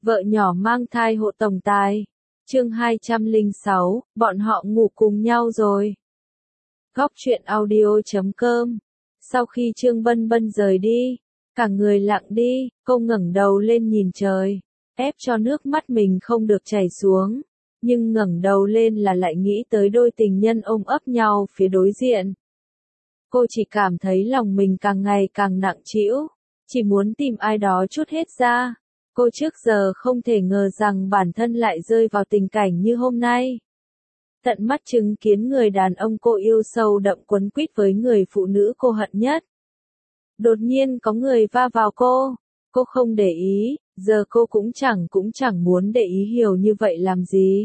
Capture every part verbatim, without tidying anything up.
Vợ nhỏ mang thai hộ tổng tài. Chương hai trăm lẻ sáu, bọn họ ngủ cùng nhau rồi. Góc truyện audio chấm com. Sau khi Trương Bân Bân rời đi, cả người lặng đi, cô ngẩng đầu lên nhìn trời, ép cho nước mắt mình không được chảy xuống, nhưng ngẩng đầu lên là lại nghĩ tới đôi tình nhân ôm ấp nhau phía đối diện. Cô chỉ cảm thấy lòng mình càng ngày càng nặng trĩu, chỉ muốn tìm ai đó trút hết ra. Cô trước giờ không thể ngờ rằng bản thân lại rơi vào tình cảnh như hôm nay. Tận mắt chứng kiến người đàn ông cô yêu sâu đậm quấn quýt với người phụ nữ cô hận nhất. Đột nhiên có người va vào cô, cô không để ý, giờ cô cũng chẳng cũng chẳng muốn để ý hiểu như vậy làm gì.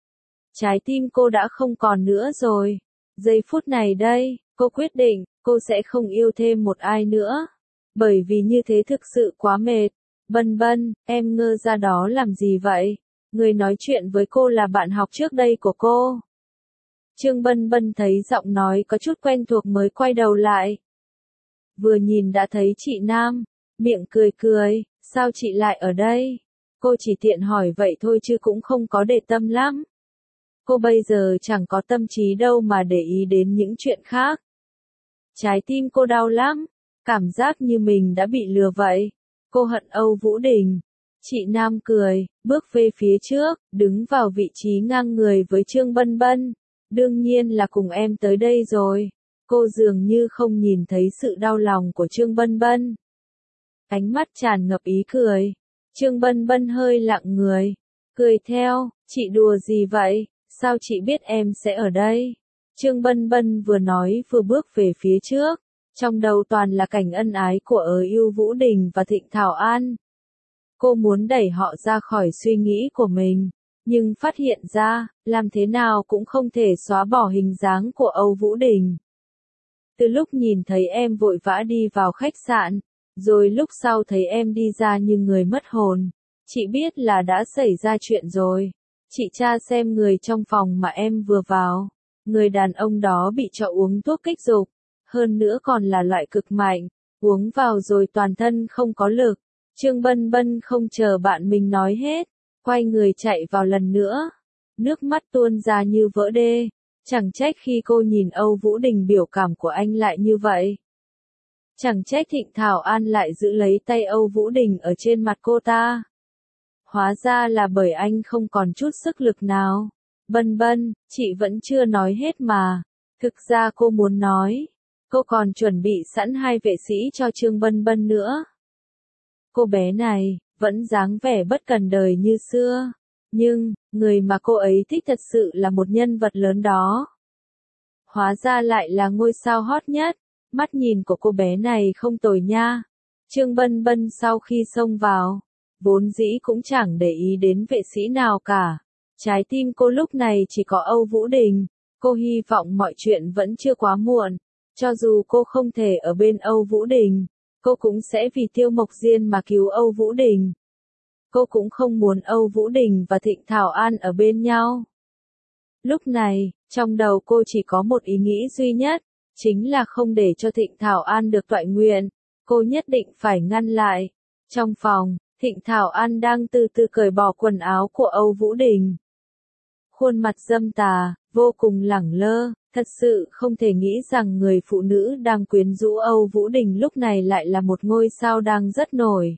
Trái tim cô đã không còn nữa rồi. Giây phút này đây, cô quyết định, cô sẽ không yêu thêm một ai nữa. Bởi vì như thế thực sự quá mệt. Bân Bân, em ngơ ra đó làm gì vậy? Người nói chuyện với cô là bạn học trước đây của cô. Trương Bân Bân thấy giọng nói có chút quen thuộc mới quay đầu lại. Vừa nhìn đã thấy chị Nam, miệng cười cười, sao chị lại ở đây? Cô chỉ tiện hỏi vậy thôi chứ cũng không có để tâm lắm. Cô bây giờ chẳng có tâm trí đâu mà để ý đến những chuyện khác. Trái tim cô đau lắm, cảm giác như mình đã bị lừa vậy. Cô hận Âu Vũ Đình. Chị Nam cười, bước về phía trước, đứng vào vị trí ngang người với Trương Bân Bân. Đương nhiên là cùng em tới đây rồi. Cô dường như không nhìn thấy sự đau lòng của Trương Bân Bân. Ánh mắt tràn ngập ý cười. Trương Bân Bân hơi lặng người. Cười theo, chị đùa gì vậy? Sao chị biết em sẽ ở đây? Trương Bân Bân vừa nói vừa bước về phía trước. Trong đầu toàn là cảnh ân ái của Ơ Yêu Vũ Đình và Thịnh Thảo An. Cô muốn đẩy họ ra khỏi suy nghĩ của mình, nhưng phát hiện ra, làm thế nào cũng không thể xóa bỏ hình dáng của Âu Vũ Đình. Từ lúc nhìn thấy em vội vã đi vào khách sạn, rồi lúc sau thấy em đi ra như người mất hồn, chị biết là đã xảy ra chuyện rồi. Chị tra xem người trong phòng mà em vừa vào, người đàn ông đó bị cho uống thuốc kích dục. Hơn nữa còn là loại cực mạnh, uống vào rồi toàn thân không có lực. Trương Bân Bân không chờ bạn mình nói hết, quay người chạy vào lần nữa. Nước mắt tuôn ra như vỡ đê, chẳng trách khi cô nhìn Âu Vũ Đình biểu cảm của anh lại như vậy. Chẳng trách Thịnh Thảo An lại giữ lấy tay Âu Vũ Đình ở trên mặt cô ta. Hóa ra là bởi anh không còn chút sức lực nào. Bân Bân, chị vẫn chưa nói hết mà. Thực ra cô muốn nói. Cô còn chuẩn bị sẵn hai vệ sĩ cho Trương Bân Bân nữa. Cô bé này, vẫn dáng vẻ bất cần đời như xưa. Nhưng, người mà cô ấy thích thật sự là một nhân vật lớn đó. Hóa ra lại là ngôi sao hot nhất. Mắt nhìn của cô bé này không tồi nha. Trương Bân Bân sau khi xông vào, vốn dĩ cũng chẳng để ý đến vệ sĩ nào cả. Trái tim cô lúc này chỉ có Âu Vũ Đình. Cô hy vọng mọi chuyện vẫn chưa quá muộn. Cho dù cô không thể ở bên Âu Vũ Đình, cô cũng sẽ vì Tiêu Mộc Diên mà cứu Âu Vũ Đình. Cô cũng không muốn Âu Vũ Đình và Thịnh Thảo An ở bên nhau. Lúc này, trong đầu cô chỉ có một ý nghĩ duy nhất, chính là không để cho Thịnh Thảo An được toại nguyện. Cô nhất định phải ngăn lại. Trong phòng, Thịnh Thảo An đang từ từ cởi bỏ quần áo của Âu Vũ Đình. Khuôn mặt dâm tà, vô cùng lẳng lơ. Thật sự không thể nghĩ rằng người phụ nữ đang quyến rũ Âu Vũ Đình lúc này lại là một ngôi sao đang rất nổi.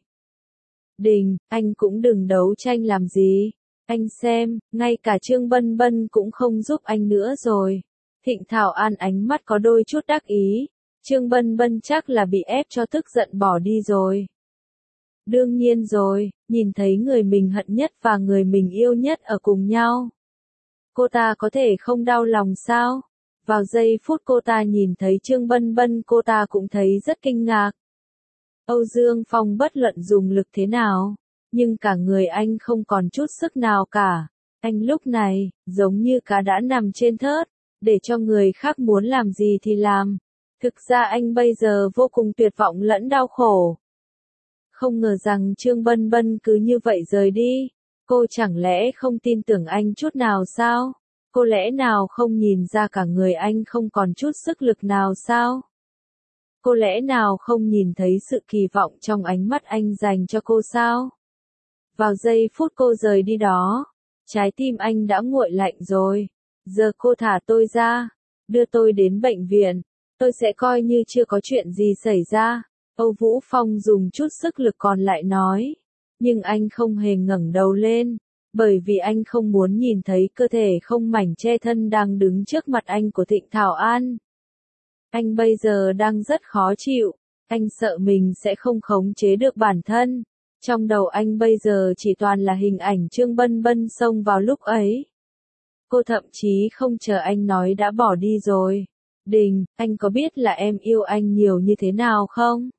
Đình, anh cũng đừng đấu tranh làm gì. Anh xem, ngay cả Trương Bân Bân cũng không giúp anh nữa rồi. Thịnh Thảo An ánh mắt có đôi chút đắc ý. Trương Bân Bân chắc là bị ép cho tức giận bỏ đi rồi. Đương nhiên rồi, nhìn thấy người mình hận nhất và người mình yêu nhất ở cùng nhau. Cô ta có thể không đau lòng sao? Vào giây phút cô ta nhìn thấy Trương Bân Bân cô ta cũng thấy rất kinh ngạc. Âu Dương Phong bất luận dùng lực thế nào, nhưng cả người anh không còn chút sức nào cả. Anh lúc này, giống như cá đã nằm trên thớt, để cho người khác muốn làm gì thì làm. Thực ra anh bây giờ vô cùng tuyệt vọng lẫn đau khổ. Không ngờ rằng Trương Bân Bân cứ như vậy rời đi. Cô chẳng lẽ không tin tưởng anh chút nào sao? Cô lẽ nào không nhìn ra cả người anh không còn chút sức lực nào sao? Cô lẽ nào không nhìn thấy sự kỳ vọng trong ánh mắt anh dành cho cô sao? Vào giây phút cô rời đi đó, trái tim anh đã nguội lạnh rồi. Giờ cô thả tôi ra, đưa tôi đến bệnh viện, tôi sẽ coi như chưa có chuyện gì xảy ra. Âu Vũ Phong dùng chút sức lực còn lại nói. Nhưng anh không hề ngẩng đầu lên, bởi vì anh không muốn nhìn thấy cơ thể không mảnh che thân đang đứng trước mặt anh của Thịnh Thảo An. Anh bây giờ đang rất khó chịu, anh sợ mình sẽ không khống chế được bản thân. Trong đầu anh bây giờ chỉ toàn là hình ảnh Trương Bân Bân xông vào lúc ấy. Cô thậm chí không chờ anh nói đã bỏ đi rồi. Đình, anh có biết là em yêu anh nhiều như thế nào không?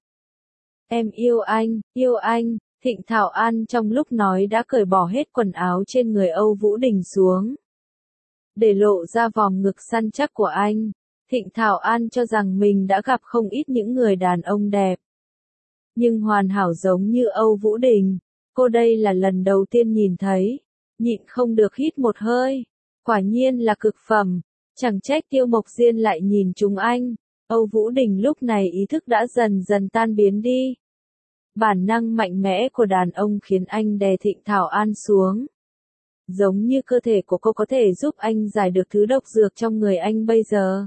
Em yêu anh, yêu anh. Thịnh Thảo An trong lúc nói đã cởi bỏ hết quần áo trên người Âu Vũ Đình xuống, để lộ ra vòng ngực săn chắc của anh. Thịnh Thảo An cho rằng mình đã gặp không ít những người đàn ông đẹp, nhưng hoàn hảo giống như Âu Vũ Đình, cô đây là lần đầu tiên nhìn thấy, nhịn không được hít một hơi. Quả nhiên là cực phẩm, chẳng trách Tiêu Mộc Diên lại nhìn chúng anh. Âu Vũ Đình lúc này ý thức đã dần dần tan biến đi. Bản năng mạnh mẽ của đàn ông khiến anh đè Thịnh Thảo An xuống. Giống như cơ thể của cô có thể giúp anh giải được thứ độc dược trong người anh bây giờ.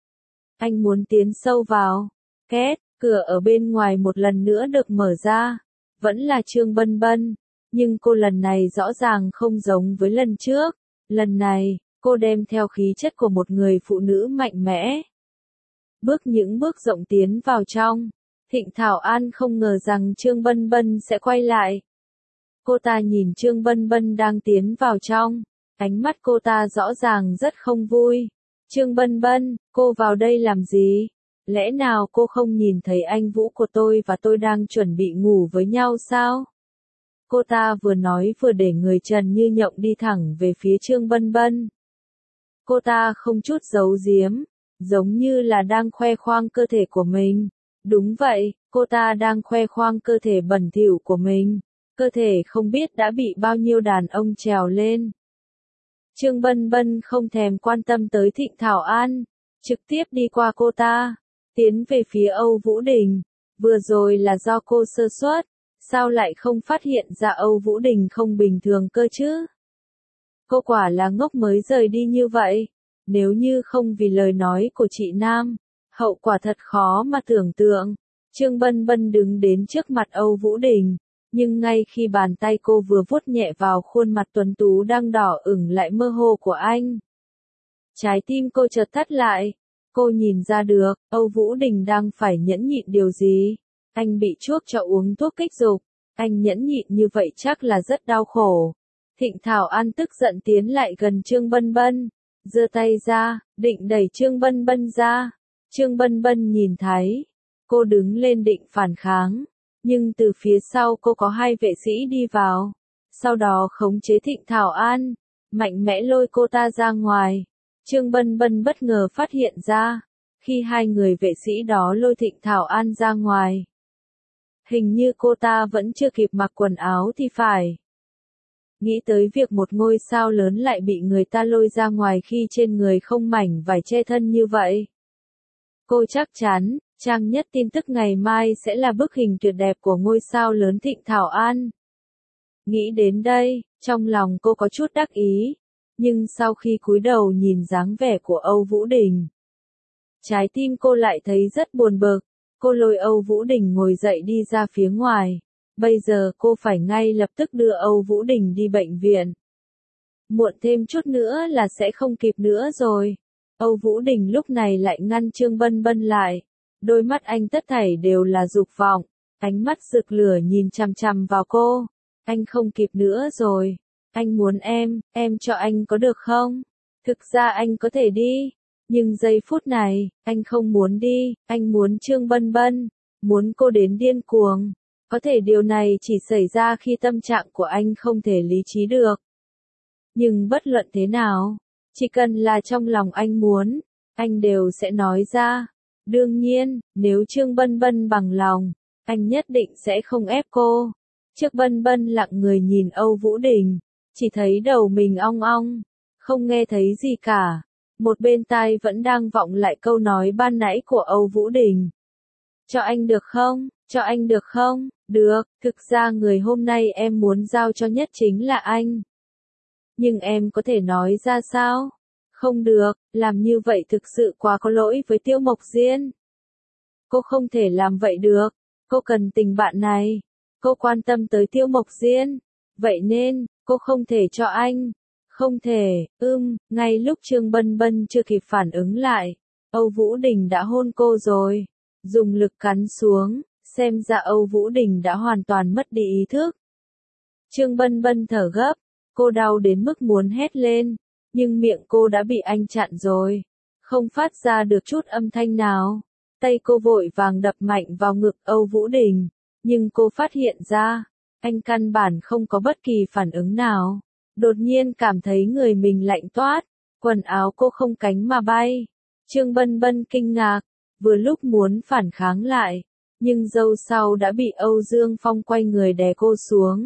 Anh muốn tiến sâu vào. Két, cửa ở bên ngoài một lần nữa được mở ra. Vẫn là Trương Bân Bân. Nhưng cô lần này rõ ràng không giống với lần trước. Lần này, cô đem theo khí chất của một người phụ nữ mạnh mẽ. Bước những bước rộng tiến vào trong. Thịnh Thảo An không ngờ rằng Trương Bân Bân sẽ quay lại. Cô ta nhìn Trương Bân Bân đang tiến vào trong. Ánh mắt cô ta rõ ràng rất không vui. Trương Bân Bân, cô vào đây làm gì? Lẽ nào cô không nhìn thấy anh Vũ của tôi và tôi đang chuẩn bị ngủ với nhau sao? Cô ta vừa nói vừa để người Trần Như Nhộng đi thẳng về phía Trương Bân Bân. Cô ta không chút giấu giếm, giống như là đang khoe khoang cơ thể của mình. Đúng vậy, cô ta đang khoe khoang cơ thể bẩn thỉu của mình. Cơ thể không biết đã bị bao nhiêu đàn ông trèo lên. Trương Bân Bân không thèm quan tâm tới Thịnh Thảo An, trực tiếp đi qua cô ta, tiến về phía Âu Vũ Đình. Vừa rồi là do cô sơ suất, sao lại không phát hiện ra Âu Vũ Đình không bình thường cơ chứ? Cô quả là ngốc mới rời đi như vậy. Nếu như không vì lời nói của chị Nam, hậu quả thật khó mà tưởng tượng. Trương Bân Bân đứng đến trước mặt Âu Vũ Đình, nhưng ngay khi bàn tay cô vừa vuốt nhẹ vào khuôn mặt tuấn tú đang đỏ ửng lại mơ hồ của anh, trái tim cô chợt thắt lại. Cô nhìn ra được, Âu Vũ Đình đang phải nhẫn nhịn điều gì. Anh bị chuốc cho uống thuốc kích dục, anh nhẫn nhịn như vậy chắc là rất đau khổ. Thịnh Thảo An tức giận tiến lại gần Trương Bân Bân, giơ tay ra, định đẩy Trương Bân Bân ra. Trương Bân Bân nhìn thấy, cô đứng lên định phản kháng, nhưng từ phía sau cô có hai vệ sĩ đi vào, sau đó khống chế Thịnh Thảo An, mạnh mẽ lôi cô ta ra ngoài. Trương Bân Bân bất ngờ phát hiện ra, khi hai người vệ sĩ đó lôi Thịnh Thảo An ra ngoài, hình như cô ta vẫn chưa kịp mặc quần áo thì phải. Nghĩ tới việc một ngôi sao lớn lại bị người ta lôi ra ngoài khi trên người không mảnh vải che thân như vậy. Cô chắc chắn, trang nhất tin tức ngày mai sẽ là bức hình tuyệt đẹp của ngôi sao lớn Thịnh Thảo An. Nghĩ đến đây, trong lòng cô có chút đắc ý, nhưng sau khi cúi đầu nhìn dáng vẻ của Âu Vũ Đình, trái tim cô lại thấy rất buồn bực. Cô lôi Âu Vũ Đình ngồi dậy đi ra phía ngoài. Bây giờ cô phải ngay lập tức đưa Âu Vũ Đình đi bệnh viện. Muộn thêm chút nữa là sẽ không kịp nữa rồi. Âu Vũ Đình lúc này lại ngăn Trương Bân Bân lại. Đôi mắt anh tất thảy đều là dục vọng. Ánh mắt rực lửa nhìn chằm chằm vào cô. Anh không kịp nữa rồi. Anh muốn em, em cho anh có được không? Thực ra anh có thể đi. Nhưng giây phút này, anh không muốn đi. Anh muốn Trương Bân Bân. Muốn cô đến điên cuồng. Có thể điều này chỉ xảy ra khi tâm trạng của anh không thể lý trí được. Nhưng bất luận thế nào, chỉ cần là trong lòng anh muốn, anh đều sẽ nói ra. Đương nhiên, nếu Trương Bân Bân bằng lòng, anh nhất định sẽ không ép cô. Trương Bân Bân lặng người nhìn Âu Vũ Đình, chỉ thấy đầu mình ong ong, không nghe thấy gì cả. Một bên tai vẫn đang vọng lại câu nói ban nãy của Âu Vũ Đình. Cho anh được không? Cho anh được không? Được, thực ra người hôm nay em muốn giao cho nhất chính là anh. Nhưng em có thể nói ra sao? Không được, làm như vậy thực sự quá có lỗi với Tiêu Mộc Diên. Cô không thể làm vậy được, cô cần tình bạn này. Cô quan tâm tới Tiêu Mộc Diên. Vậy nên, cô không thể cho anh. Không thể, ưm, ngay lúc Trương Bân Bân chưa kịp phản ứng lại, Âu Vũ Đình đã hôn cô rồi. Dùng lực cắn xuống, xem ra Âu Vũ Đình đã hoàn toàn mất đi ý thức. Trương Bân Bân thở gấp, cô đau đến mức muốn hét lên, nhưng miệng cô đã bị anh chặn rồi, không phát ra được chút âm thanh nào. Tay cô vội vàng đập mạnh vào ngực Âu Vũ Đình, nhưng cô phát hiện ra, anh căn bản không có bất kỳ phản ứng nào. Đột nhiên cảm thấy người mình lạnh toát, quần áo cô không cánh mà bay. Trương Bân Bân kinh ngạc, vừa lúc muốn phản kháng lại, nhưng dâu sau đã bị Âu Dương Phong quay người đè cô xuống.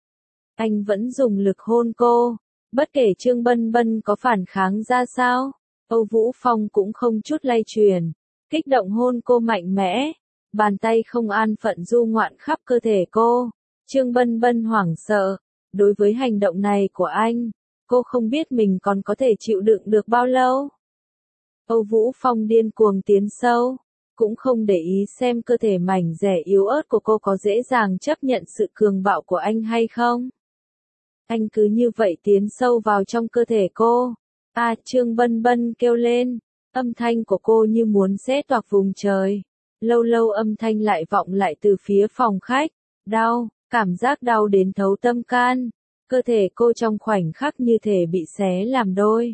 Anh vẫn dùng lực hôn cô, bất kể Trương Bân Bân có phản kháng ra sao, Âu Vũ Phong cũng không chút lay chuyển, kích động hôn cô mạnh mẽ, bàn tay không an phận du ngoạn khắp cơ thể cô. Trương Bân Bân hoảng sợ, đối với hành động này của anh, cô không biết mình còn có thể chịu đựng được bao lâu. Âu Vũ Phong điên cuồng tiến sâu, cũng không để ý xem cơ thể mảnh dẻ yếu ớt của cô có dễ dàng chấp nhận sự cường bạo của anh hay không. Anh cứ như vậy tiến sâu vào trong cơ thể cô. À, Trương Bân Bân kêu lên, âm thanh của cô như muốn xé toạc vùng trời. Lâu lâu âm thanh lại vọng lại từ phía phòng khách, đau, cảm giác đau đến thấu tâm can. Cơ thể cô trong khoảnh khắc như thể bị xé làm đôi.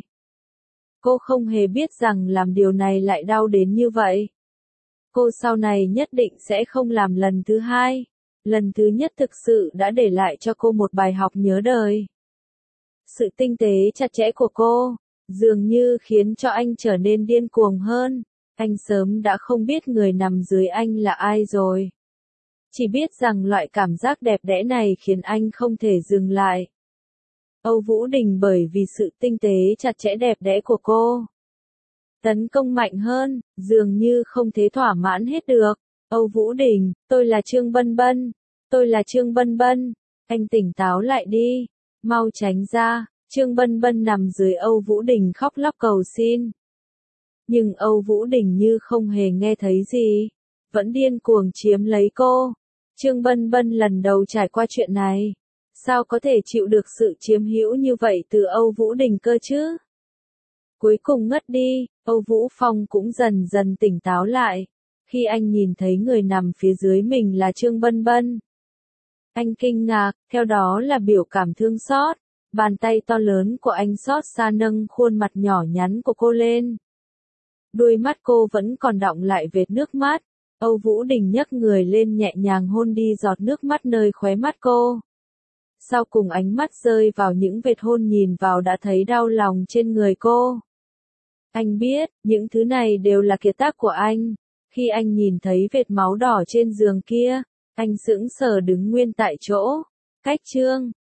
Cô không hề biết rằng làm điều này lại đau đến như vậy. Cô sau này nhất định sẽ không làm lần thứ hai. Lần thứ nhất thực sự đã để lại cho cô một bài học nhớ đời. Sự tinh tế chặt chẽ của cô, dường như khiến cho anh trở nên điên cuồng hơn. Anh sớm đã không biết người nằm dưới anh là ai rồi. Chỉ biết rằng loại cảm giác đẹp đẽ này khiến anh không thể dừng lại. Âu Vũ Đình bởi vì sự tinh tế chặt chẽ đẹp đẽ của cô, tấn công mạnh hơn, dường như không thể thỏa mãn hết được. Âu Vũ Đình, tôi là Trương Bân Bân, tôi là Trương Bân Bân, anh tỉnh táo lại đi, mau tránh ra. Trương Bân Bân nằm dưới Âu Vũ Đình khóc lóc cầu xin. Nhưng Âu Vũ Đình như không hề nghe thấy gì, vẫn điên cuồng chiếm lấy cô. Trương Bân Bân lần đầu trải qua chuyện này, sao có thể chịu được sự chiếm hữu như vậy từ Âu Vũ Đình cơ chứ? Cuối cùng ngất đi, Âu Vũ Phong cũng dần dần tỉnh táo lại, khi anh nhìn thấy người nằm phía dưới mình là Trương Bân Bân. Anh kinh ngạc, theo đó là biểu cảm thương xót, bàn tay to lớn của anh xót xa nâng khuôn mặt nhỏ nhắn của cô lên. Đôi mắt cô vẫn còn đọng lại vệt nước mắt, Âu Vũ Đình nhấc người lên nhẹ nhàng hôn đi giọt nước mắt nơi khóe mắt cô. Sau cùng ánh mắt rơi vào những vệt hôn nhìn vào đã thấy đau lòng trên người cô. Anh biết, những thứ này đều là kiệt tác của anh. Khi anh nhìn thấy vệt máu đỏ trên giường kia, anh sững sờ đứng nguyên tại chỗ. Cách Trương